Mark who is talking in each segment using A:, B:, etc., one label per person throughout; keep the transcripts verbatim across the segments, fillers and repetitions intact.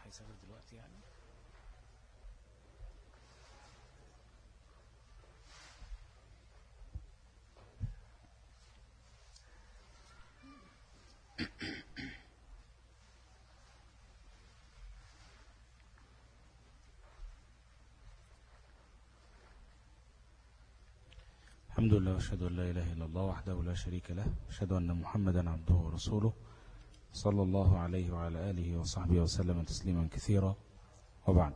A: هيسافر دلوقتي يعني. الحمد لله واشهد ان لا اله الا الله وحده لا شريك له، اشهد ان محمدا عبده ورسوله صلى الله عليه وعلى اله وصحبه وسلم تسليما كثيرا، وبعد.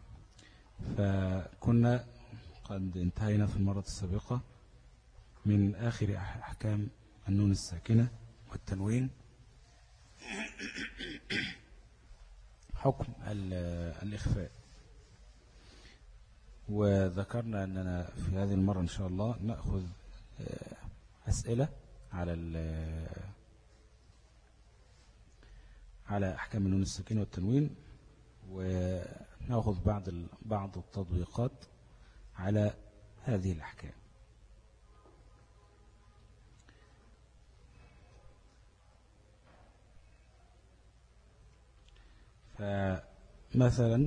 A: فكنا قد انتهينا في المرة السابقة من آخر أحكام النون الساكنة والتنوين، حكم الإخفاء. وذكرنا أننا في هذه المرة إن شاء الله نأخذ أسئلة على على أحكام النون الساكنة والتنوين، ونأخذ بعض بعض التطبيقات على هذه الأحكام. فمثلا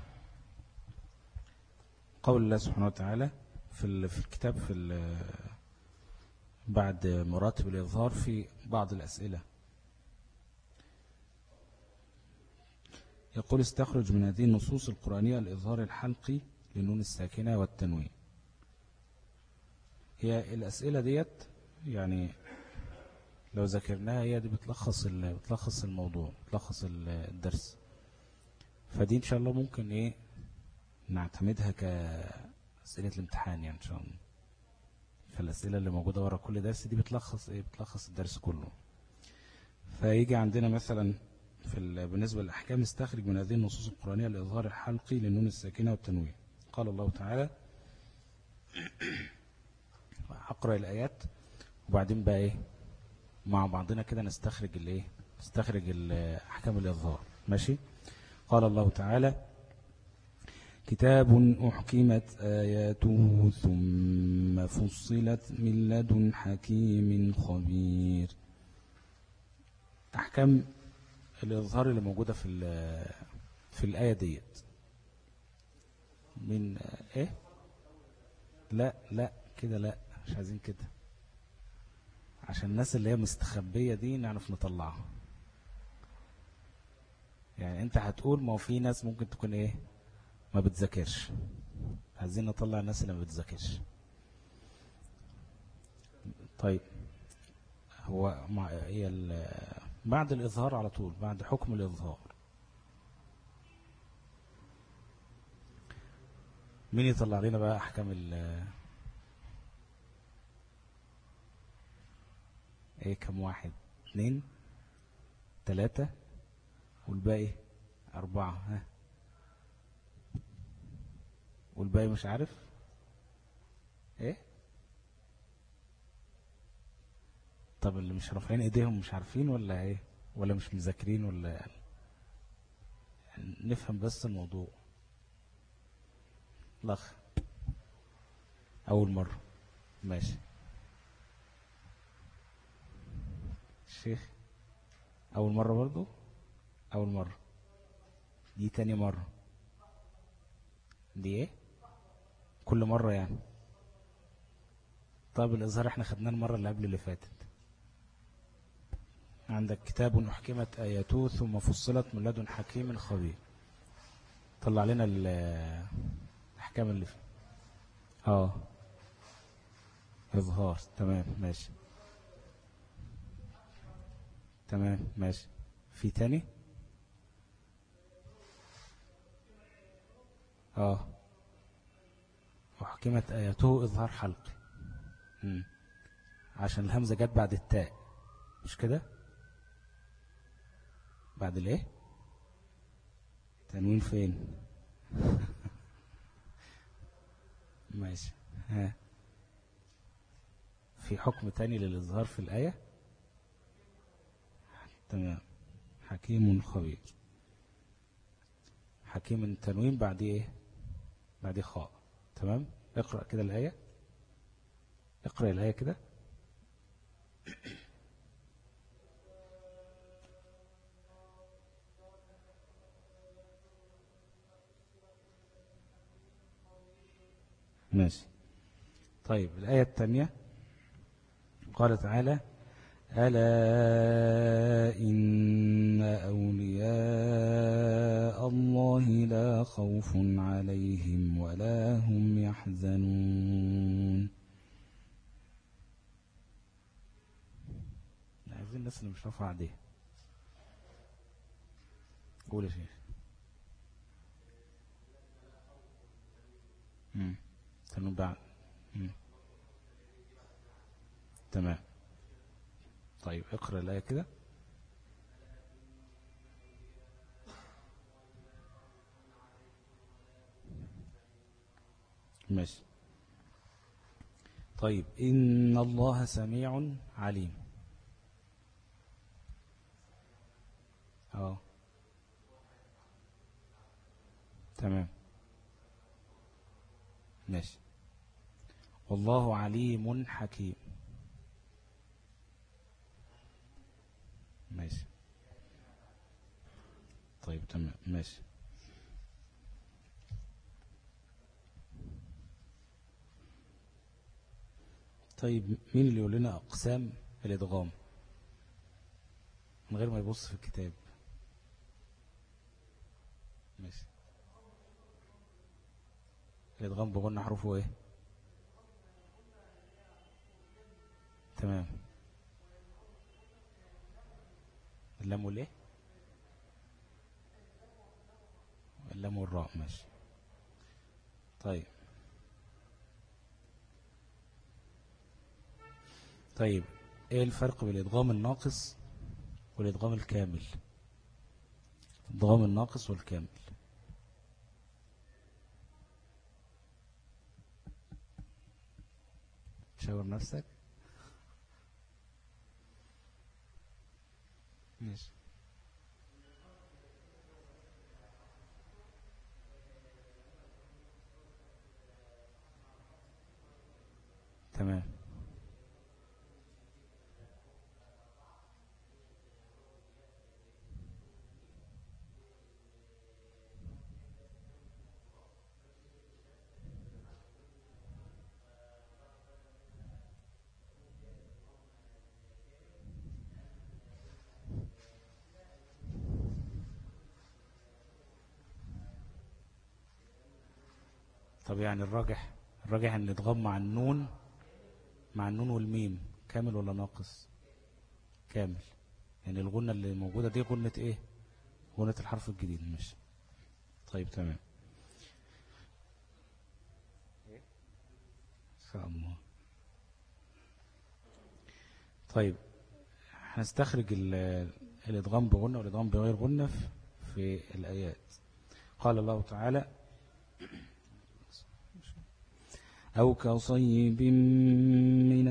A: قول الله سبحانه وتعالى في في الكتاب في بعد مراتب الإظهار في بعض الأسئلة، يقول: استخرج من هذه النصوص القرآنية الإظهار الحلقي للنون الساكنة والتنوين. هي الأسئلة ديت يعني لو ذكرناها هي دي بتلخص بتلخص الموضوع، بتلخص الدرس. فدي إن شاء الله ممكن إيه نعتمدها كأسئلة الامتحان يعني إن شاء الله. فالأسئلة اللي موجودة ورا كل درس دي بتلخص إيه بتلخص الدرس كله. فيجي عندنا مثلا في بالنسبة للأحكام: استخرج من هذه النصوص القرآنية الإظهار الحلقي للنون الساكنة والتنوين. قال الله تعالى، أقرأ الآيات وبعدين بقى إيه مع بعضنا كده نستخرج الإيه نستخرج أحكام الإظهار. ماشي. قال الله تعالى: كتاب أحكمت آياته ثم فصلت من لدن حكيم خبير. أحكام الإظهار اللي موجودة في في الآية ديت من إيه؟ لا لا كده، لا مش عايزين كده، عشان الناس اللي هي مستخبية دي نعرف نطلعها. يعني أنت هتقول ما هو في ناس ممكن تكون إيه ما بتذاكرش، عايزين نطلع الناس اللي ما بتذاكرش. طيب هو مع هي بعد الإظهار على طول، بعد حكم الإظهار، مين يطلع لنا بقى أحكام ال ايه كم واحد؟ اثنين ثلاثة والباقي أربعة، ها والباقي مش عارف ايه. طب اللي مش رافعين ايديهم مش عارفين ولا ايه، ولا مش مذاكرين، ولا يعني نفهم بس الموضوع. لخ اول مرة. ماشي. الشيخ اول مرة برضو. اول مرة دي تاني مرة دي ايه كل مرة يعني. طب الإظهار احنا خدناه المرة اللي قبل اللي فاتت. عندك كتاب أحكمت آياته ثم فصلت من لدن حكيم خبير. طلع لنا الأحكام اللي فيه. اه إظهار. تمام ماشي. تمام ماشي. في تاني. اه أحكمت آياته إظهار حلقي. مم. عشان الهمزة جت بعد التاء مش كده؟ بعد الايه؟ تنوين فين؟ ماشي. ها في حكم تاني للإظهار في الآية. تمام. حكيم خبير. حكيم التنوين بعد ايه؟ بعد خاء. تمام. اقرأ كده الآية. اقرأ الآية كده. ماشي. طيب الآية الثانية قال تعالى: ألا إن أولياء الله لا خوف عليهم ولا هم يحزنون. عايزين الناس اللي مش رافعة ايديها. قول يا شيخ. امم تمام بعد. مم. تمام. طيب اقرأ الآية كده. ماشي. طيب إن الله سميع عليم. اه تمام. ماشي. والله عليم حكيم. ماشي. طيب تمام. ماشي. طيب مين اللي يقول لنا أقسام الإدغام من غير ما يبص في الكتاب؟ ماشي. الإدغام بقولنا حروفه إيه؟ تمام. اللام والإيه؟ اللام والراء. ماشي. طيب. طيب إيه الفرق بين الإدغام الناقص والإدغام الكامل؟ الإدغام الناقص والكامل. شاور نفسك. ماشي. تمام. طب يعني الراجح الراجح ان الادغام مع النون مع النون والميم كامل ولا ناقص؟ كامل. يعني الغنة اللي موجودة دي غنة ايه؟ غنة الحرف الجديد. مش طيب تمام ان شاء الله. طيب هنستخرج الادغام بغنة والادغام بغير غنة في الآيات. قال الله تعالى: أو كصيب من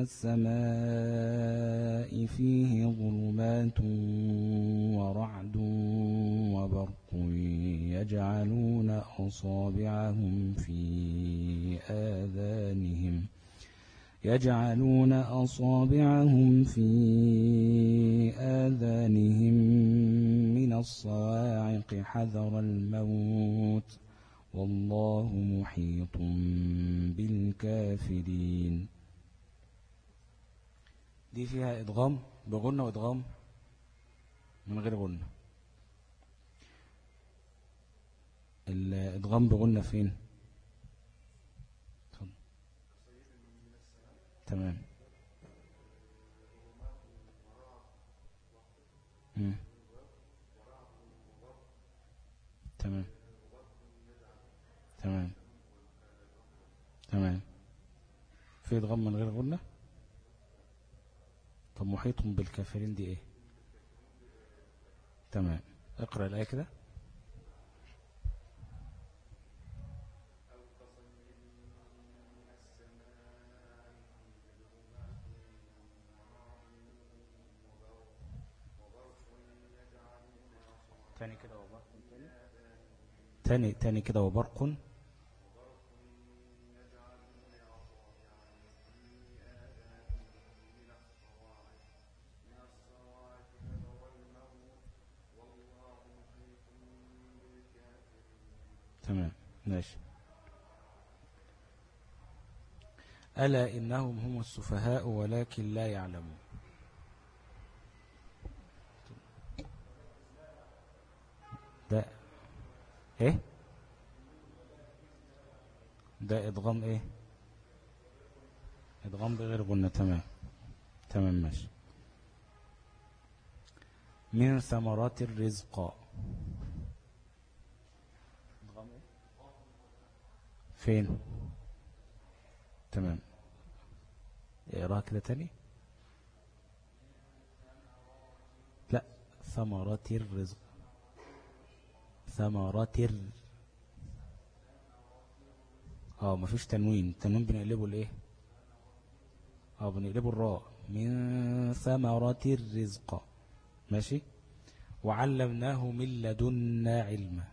A: السماء فيه ظلمات ورعد وبرق يجعلون أصابعهم في آذانهم يجعلون أصابعهم في آذانهم من الصواعق حذر الموت والله محيط بالكافرين. دي فيها إدغام بغنة وإدغام من غير غنة. الإدغام بغنة فين؟ تمام. مم. تمام. تمام. تمام. في إدغام من غير غنة. طب محيط بالكافرين دي ايه؟ تمام. اقرأ الآية كده. تاني كده وبرق. تاني تاني كده وبرق. تمام. ماشي. ألا إنهم هم السفهاء ولكن لا يعلمون. ده ايه؟ ده ادغام ايه؟ ادغام بغير غنة. تمام تمام ماشي. من ثمرات الرزق. فين؟ تمام، اقراها كده تاني. لا، ثمرات الرزق. ثمرات الر اه مفيش تنوين. التنوين بنقلبه الايه؟ اه بنقلبه الراء. من ثمرات الرزق. ماشي. وعلمناه من لدنا علما.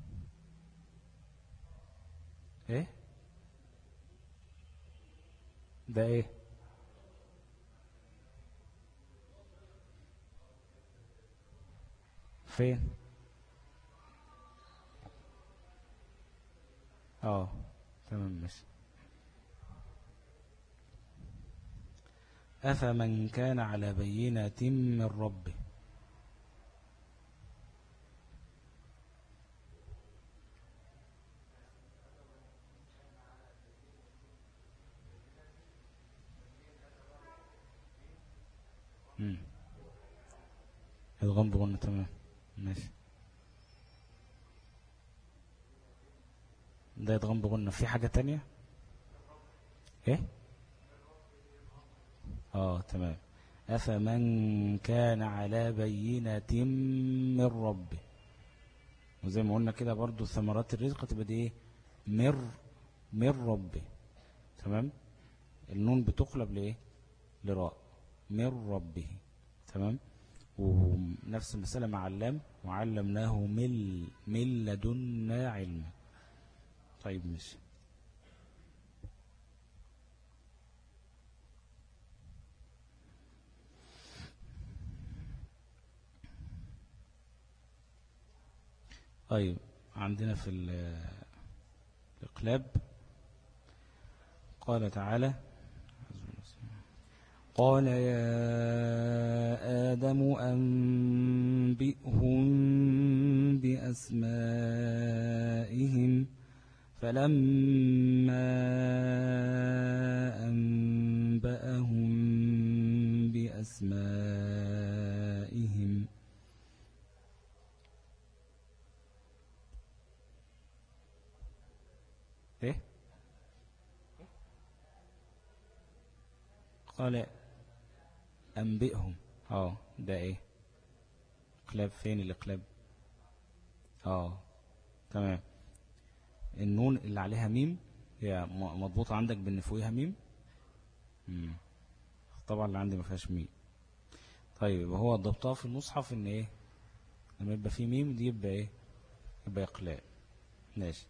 A: ايه ده؟ ايه؟ فين؟ اه تمام ماشي. أفمن كان على بينة من ربه. امم الغم بغنى. تمام ماشي. ده يتغم بغنى. في حاجة تانية؟ ايه؟ اه تمام. أفمن كان على بينة من ربه. وزي ما قلنا كده برضو ثمرات الرزق تبقى دي ايه؟ مر من ربه. تمام. النون بتقلب لايه؟ لراء. من ربه. تمام. ونفس المسألة مع اللام. وعلمناه من من لدنا علما. طيب ماشي. طيب عندنا في الإقلاب قال تعالى: قال يا آدم أنبئهم بأسمائهم فلما أنبأهم بأسمائهم إيه؟ قال أنبئهم. اه ده ايه؟ اقلاب. فين الاقلاب؟ اه تمام. النون اللي عليها ميم هي مضبوطة عندك بان فوقها ميم. مم. طبعا اللي عندي ما فيهاش ميم. طيب هو ضبطها في المصحف ان ايه؟ لما يبقى فيه ميم دي يبقى ايه؟ يبقى اقلاب. ماشي.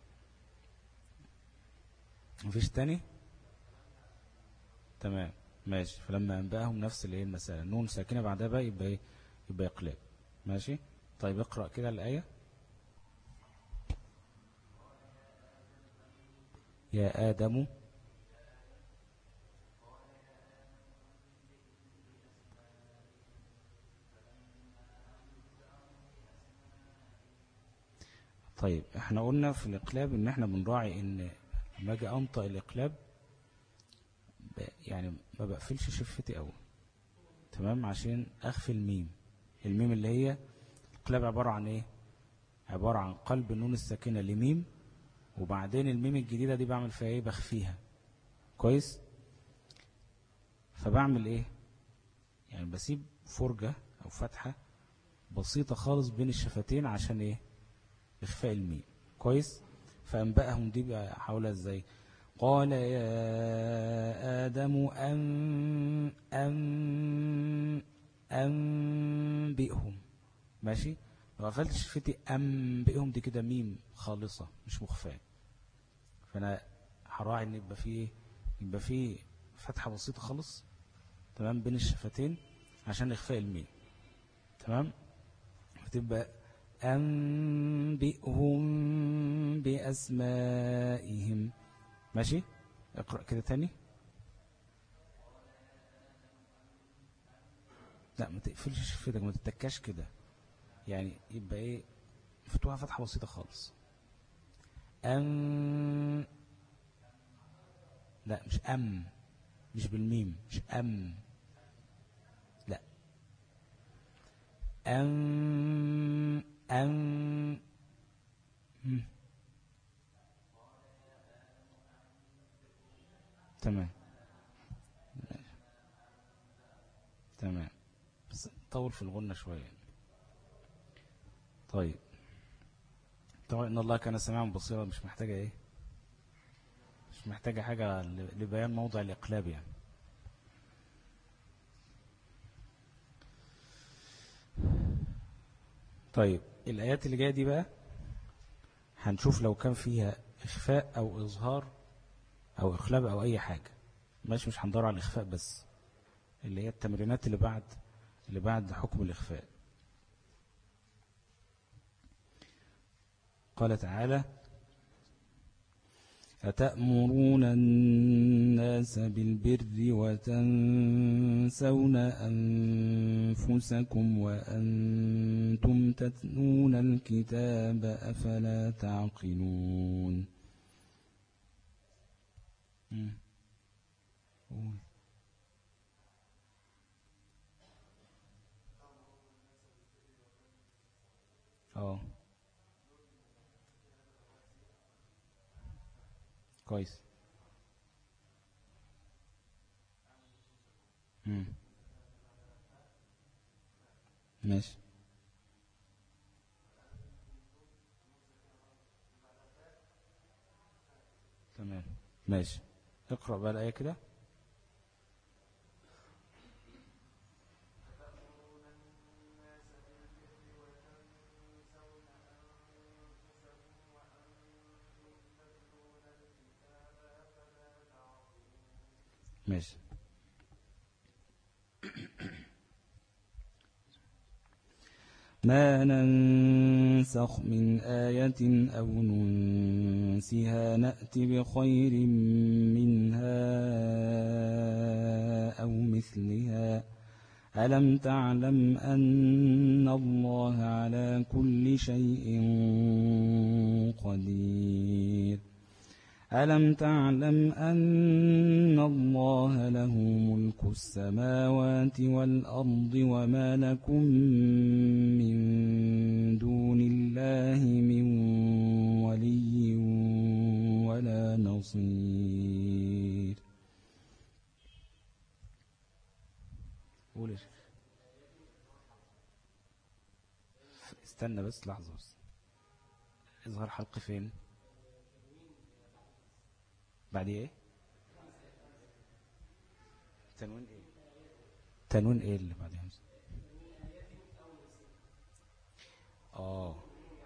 A: مفيش تاني. تمام ماشي. فلما أنبأهم نفس الايه المسألة. نون ساكنة بعدها بقى يبقى ايه؟ يبقى اقلاب. ماشي. طيب اقرأ كده الآية. يا آدم. طيب احنا قلنا في الإقلاب ان احنا بنراعي ان لما اجي انطق الإقلاب يعني ما بقفلش شفتي قوي. تمام. عشان اخفي الميم. الميم اللي هي الإقلاب عبارة عن ايه؟ عبارة عن قلب النون الساكنة لميم، وبعدين الميم الجديدة دي بعمل فيها ايه؟ بخفيها. كويس. فبعمل ايه؟ يعني بسيب فرجة او فتحة بسيطة خالص بين الشفتين عشان ايه؟ اخفاء الميم. كويس. فأنبأهم دي بقى حولها ازاي؟ قال يا آدم أن أن أنبئهم. ماشي. لو قفلت شفتي أنبئهم دي كده ميم خالصة مش مخفاة. فأنا هراعي ان يبقى فيه يبقى فيه فتحة بسيطة خالص تمام بين الشفتين عشان اخفاء الميم. تمام. فتبقى أنبئهم بأسمائهم. ماشي. اقرأ كده تاني. لا ما تقفلش شفتك، ما تتكاش كده، يعني يبقى ايه فتوها فتحة بسيطة خالص. أم، لا مش أم، مش بالميم، مش أم، لا أم أم مم. تمام تمام، بس طول في الغنة شوية. طيب طبعا إن الله كان سميعا بصيرا مش محتاجة إيه، مش محتاجة حاجة لبيان موضع الإقلاب يعني. طيب الآيات اللي جاية دي بقى هنشوف لو كان فيها إخفاء أو إظهار أو إقلاب أو أي حاجة، ماشي، مش هندور على الإخفاء بس، اللي هي التمرينات اللي بعد اللي بعد حكم الإخفاء. قال تعالى: أتأمرون الناس بالبر وتنسون أنفسكم وأنتم تتلون الكتاب أفلا تعقلون. اه كويس. مم. ماشي تمام ماشي. اقرأ بقى الآية كده. ماشي. ما ننسخ من آية أو ننسها نأت بخير منها أو مثلها ألم تعلم أن الله على كل شيء قدير ألم تعلم أن الله له ملك السماوات والأرض وما لكم من دون الله من ولي ولا نصير. قول استنى بس لحظة بس، اظهر حلقي فين بعد ايه؟ تنوين ايه؟ تنوين ايه اللي بعد همزة؟ اه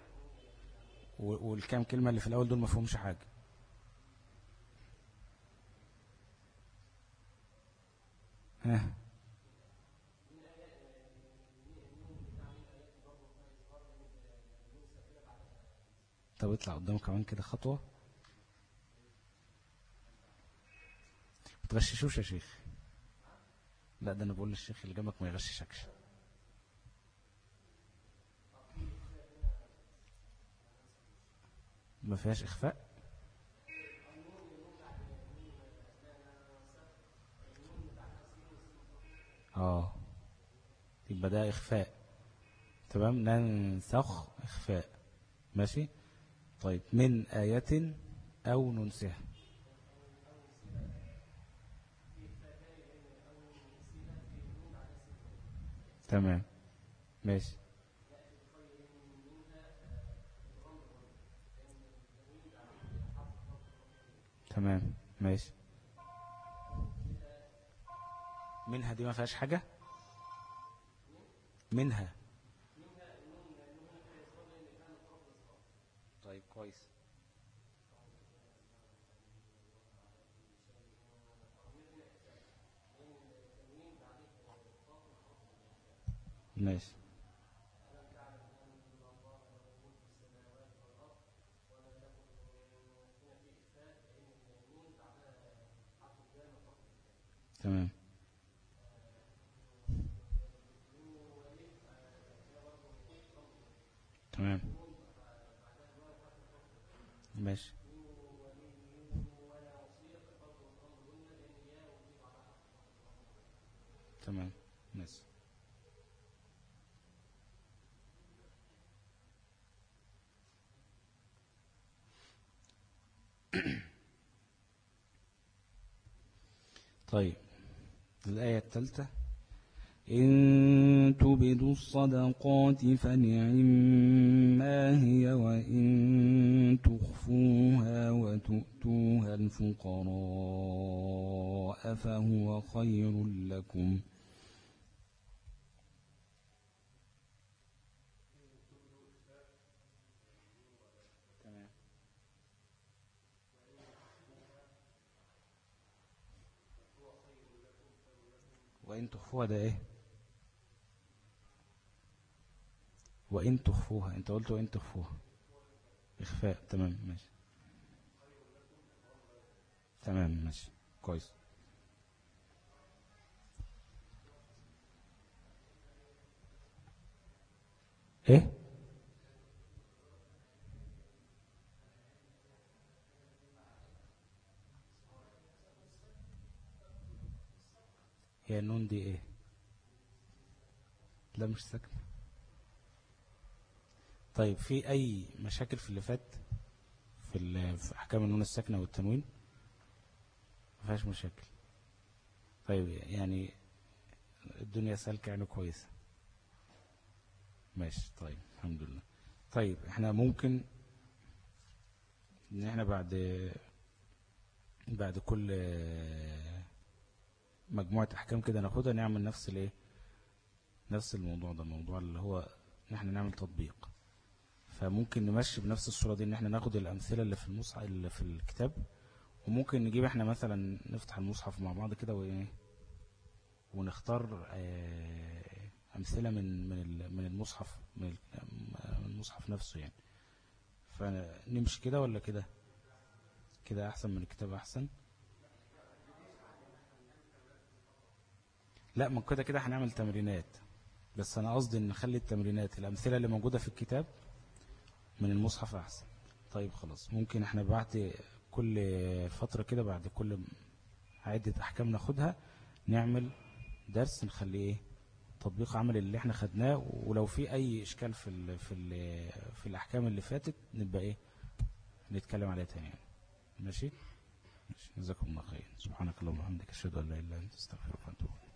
A: والكام كلمة اللي في الاول دول مفهومش حاجة. ها طب اطلع قدامه كمان كده خطوة، ما تغششوش يا شيخ. لا ده انا بقول للشيخ اللي جنبك ما يغششكش. ما فيهاش اخفاء. اه يبقى ده اخفاء. تمام ننسخ اخفاء. ماشي. طيب من آية او ننسها. تمام ماشي تمام ماشي. منها دي ما فيهاش حاجة. منها. طيب كويس. ماشي تمام ماشي. تمام ماشي. طيب الآية الثالثة: إن تبدوا الصدقات فنعما هي وإن تخفوها وتؤتوها الفقراء فهو خير لكم. تمام. وإن تخفوها ده إيه؟ وإن تخفوها، أنت قلت وإن تخفوها إخفاء. تمام ماشي. تمام ماشي كويس. إيه؟ هي النون دي إيه؟ لا مش ساكنة. طيب في أي مشاكل في اللي فات في, في أحكام النون الساكنة والتنوين؟ ما فيهاش مشاكل. طيب يعني الدنيا سالكة يعني كويسة. ماشي طيب الحمد لله. طيب احنا ممكن ان احنا بعد بعد كل مجموعة احكام كده ناخدها نعمل نفس الايه نفس الموضوع ده، الموضوع اللي هو ان احنا نعمل تطبيق. فممكن نمشي بنفس الصورة دي ان احنا ناخد الامثلة اللي في المصحف اللي في الكتاب، وممكن نجيب احنا مثلا نفتح المصحف مع بعض كده وايه ونختار امثلة من من من المصحف من المصحف نفسه يعني. فنمشي كده ولا كده؟ كده احسن من الكتاب احسن. لا من كده كده هنعمل تمرينات، بس انا قصدي ان نخلي التمرينات الامثله اللي موجوده في الكتاب من المصحف احسن. طيب خلاص ممكن احنا بعد كل فتره كده بعد كل عده احكام ناخدها نعمل درس نخليه ايه تطبيق عمل اللي احنا خدناه، ولو في اي اشكال في ال في ال في الاحكام اللي فاتت نبقى ايه نتكلم عليها تاني يعني. ماشي. جزاكم الله خير. سبحانك اللهم وبحمدك اشهد ان لا اله الا انت استغفرك واتوب اليك.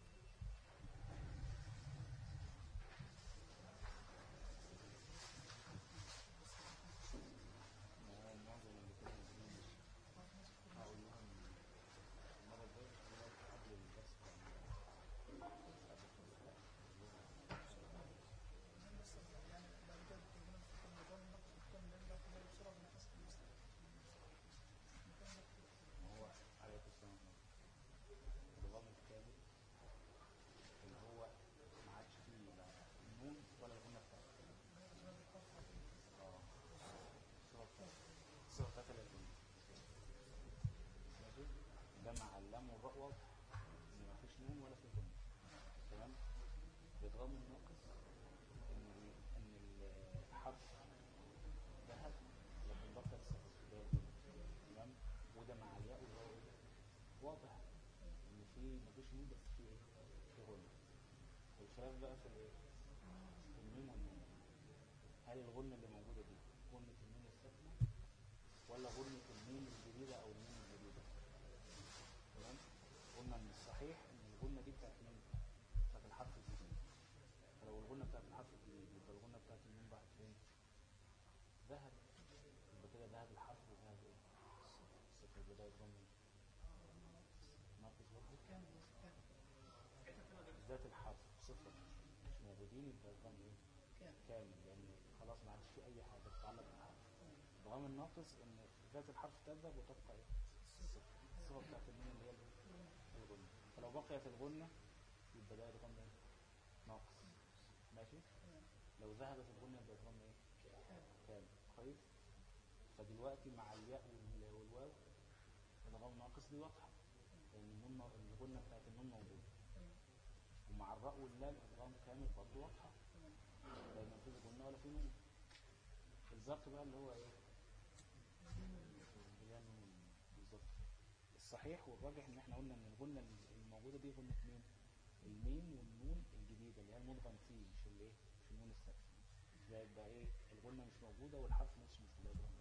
A: ده مع اللام والراء واضح ان مفيش نون ولا في ضم. تمام. بيتغم الناقص ان ان الحرف ذهب لكن بقى الصفر. تمام. وده مع الياء والواو واضح ان في مفيش نون بس في ايه في غنة. الخلاف بقى في الايه في الميم والنون. هل الغنة اللي موجودة دي غنة النون الساكنة ولا غنة الميم الجديدة او الميم الجديدة؟ تمام. قلنا ان الصحيح ان الغنة دي بتاعت مين؟ بتاعت الحرف الجديد. فلو الغنة بتاعت الحرف الجديد يبقى الغنة بتاعت الميم راحت فين؟ ذهب. يبقى كده ذهب الحرف وذهب ايه؟ الصفر. يبقى ده يضم ناقص برضه ذات الحرف صفر مش موجودين يبقى يضم ايه؟ كامل، لان خلاص ما عادش في اي حاجة تتعلق بالحرف. الضغام الناقص ان ذات الحرف تذهب وتبقى ايه؟ الصفر. الصفر بتاعت الميم اللي هي الغنة. فلو بقيت الغنة يبقى ده يضم ايه؟ ناقص. ماشي. لو ذهبت الغنة يبقى يضم ايه؟ كامل. كويس. فدلوقتي مع الياء والواو الغام ناقص دي واضحة لان الغنة بتاعت النون موجودة، ومع الراء واللام الغام كامل برضه واضحة لان مفيش غنة ولا في نون. الظبط بقى اللي هو ايه؟ الصحيح والراجح ان احنا قلنا ان الغنة الموجودة دي غنة مين؟ الميم والنون الجديدة اللي هي المدغم فيه، مش الايه، مش النون الساكنة. ده يبقى ايه، الغنة مش موجودة والحرف نفسه مش موجود.